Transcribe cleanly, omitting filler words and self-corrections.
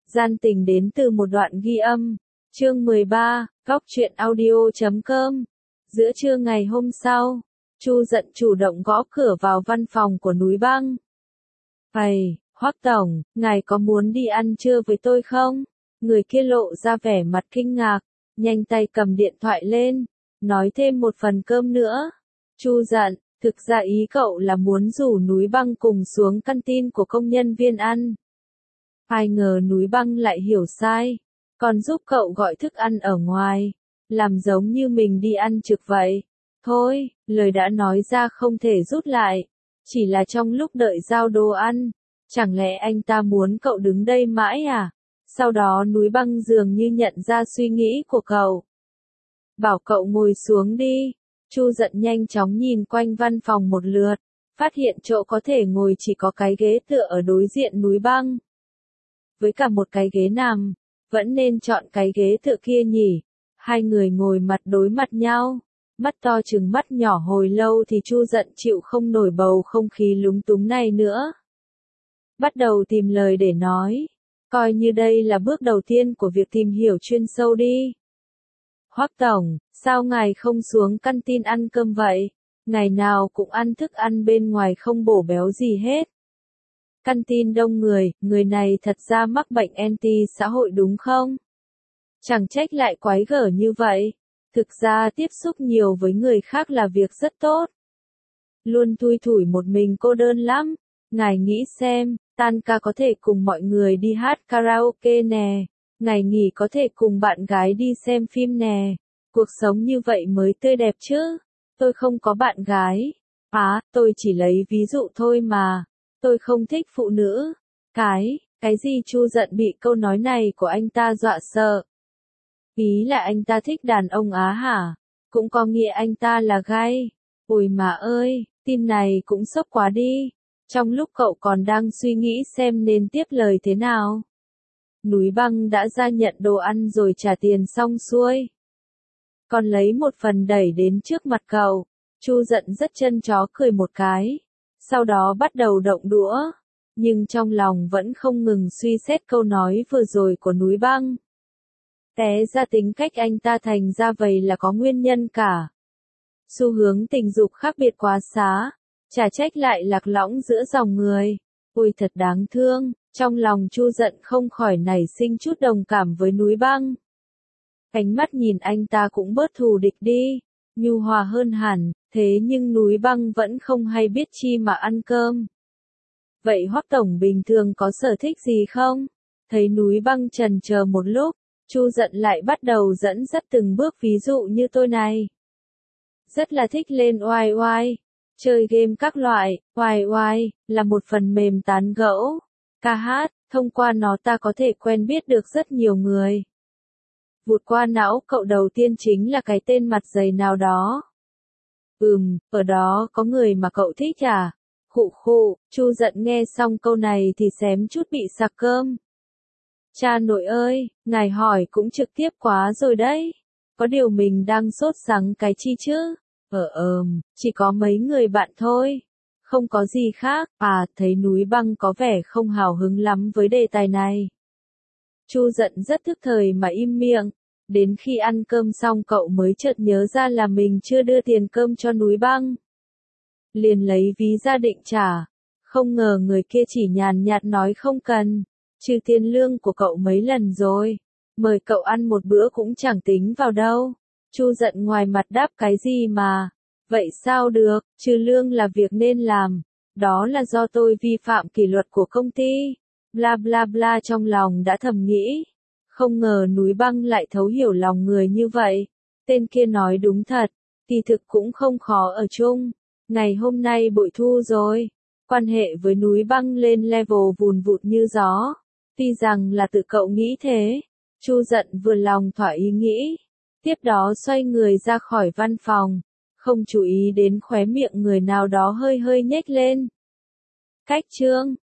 Gian tình đến từ một đoạn ghi âm. Chương 13, Góc truyện audio.com. Giữa trưa ngày hôm sau, Chu Dận chủ động gõ cửa vào văn phòng của Núi Băng. "Ầy, Hoắc tổng, ngài có muốn đi ăn trưa với tôi không?" Người kia lộ ra vẻ mặt kinh ngạc, nhanh tay cầm điện thoại lên, nói thêm một phần cơm nữa. Chu Dận, thực ra ý cậu là muốn rủ Núi Băng cùng xuống canteen của công nhân viên ăn. Ai ngờ Núi Băng lại hiểu sai, còn giúp cậu gọi thức ăn ở ngoài, làm giống như mình đi ăn trực vậy. Thôi, lời đã nói ra không thể rút lại, chỉ là trong lúc đợi giao đồ ăn, chẳng lẽ anh ta muốn cậu đứng đây mãi à? Sau đó Núi Băng dường như nhận ra suy nghĩ của cậu. Bảo cậu ngồi xuống đi. Chu Dận nhanh chóng nhìn quanh văn phòng một lượt, phát hiện chỗ có thể ngồi chỉ có cái ghế tựa ở đối diện Núi Băng. Với cả một cái ghế nằm, vẫn nên chọn cái ghế tựa kia nhỉ. Hai người ngồi mặt đối mặt nhau, mắt to trừng mắt nhỏ hồi lâu thì Chu Dận chịu không nổi bầu không khí lúng túng này nữa. Bắt đầu tìm lời để nói, coi như đây là bước đầu tiên của việc tìm hiểu chuyên sâu đi. "Hoắc tổng, sao ngài không xuống canteen ăn cơm vậy? Ngày nào cũng ăn thức ăn bên ngoài không bổ béo gì hết. Canteen đông người này thật ra mắc bệnh anti xã hội đúng không? Chẳng trách lại quái gở như vậy. Thực ra tiếp xúc nhiều với người khác là việc rất tốt. Luôn thui thủi một mình cô đơn lắm. Ngài nghĩ xem, tan ca có thể cùng mọi người đi hát karaoke nè. Ngày nghỉ có thể cùng bạn gái đi xem phim nè. Cuộc sống như vậy mới tươi đẹp chứ. Tôi không có bạn gái. Tôi chỉ lấy ví dụ thôi mà. Tôi không thích phụ nữ." Cái gì? Chu Dận bị câu nói này của anh ta dọa sợ. Ý là anh ta thích đàn ông Á hả? Cũng có nghĩa anh ta là gay. Ôi mà ơi, tin này cũng sốc quá đi. Trong lúc cậu còn đang suy nghĩ xem nên tiếp lời thế nào, Núi Băng đã ra nhận đồ ăn rồi trả tiền xong xuôi. Còn lấy một phần đẩy đến trước mặt cậu. Chu Dận rất chân chó cười một cái. Sau đó bắt đầu động đũa. Nhưng trong lòng vẫn không ngừng suy xét câu nói vừa rồi của Núi Băng. Té ra tính cách anh ta thành ra vậy là có nguyên nhân cả. Xu hướng tình dục khác biệt quá xá. Chả trách lại lạc lõng giữa dòng người. Ôi thật đáng thương. Trong lòng Chu Dận không khỏi nảy sinh chút đồng cảm với Núi Băng. Ánh mắt nhìn anh ta cũng bớt thù địch đi, nhu hòa hơn hẳn, thế nhưng Núi Băng vẫn không hay biết chi mà ăn cơm. "Vậy Hoắc tổng bình thường có sở thích gì không?" Thấy Núi Băng chần chờ một lúc, Chu Dận lại bắt đầu dẫn dắt từng bước, ví dụ như tôi này. Rất là thích lên oai oai, chơi game các loại. Oai oai là một phần mềm tán gẫu, ca hát, thông qua nó ta có thể quen biết được rất nhiều người. Vụt qua não cậu đầu tiên chính là cái tên mặt dày nào đó. Ở đó có người mà cậu thích à? Khụ khụ, Chu Dận nghe xong câu này thì xém chút bị sặc cơm. Cha nội ơi, ngài hỏi cũng trực tiếp quá rồi đấy. Có điều mình đang sốt sắng cái chi chứ? Chỉ có mấy người bạn thôi. Không có gì khác. Thấy Núi Băng có vẻ không hào hứng lắm với đề tài này. Chu Dận rất thức thời mà im miệng. Đến khi ăn cơm xong cậu mới chợt nhớ ra là mình chưa đưa tiền cơm cho Núi Băng. Liền lấy ví ra định trả. Không ngờ người kia chỉ nhàn nhạt nói không cần. Trừ tiền lương của cậu mấy lần rồi. Mời cậu ăn một bữa cũng chẳng tính vào đâu. Chu Dận ngoài mặt đáp cái gì mà. Vậy sao được, trừ lương là việc nên làm. Đó là do tôi vi phạm kỷ luật của công ty. Bla bla bla, trong lòng đã thầm nghĩ. Không ngờ Núi Băng lại thấu hiểu lòng người như vậy. Tên kia nói đúng thật, kỳ thực cũng không khó ở chung. Ngày hôm nay bội thu rồi. Quan hệ với Núi Băng lên level vùn vụt như gió. Tuy rằng là tự cậu nghĩ thế. Chu Dận vừa lòng thỏa ý nghĩ. Tiếp đó xoay người ra khỏi văn phòng. Không chú ý đến khóe miệng người nào đó hơi hơi nhếch lên. Cách chương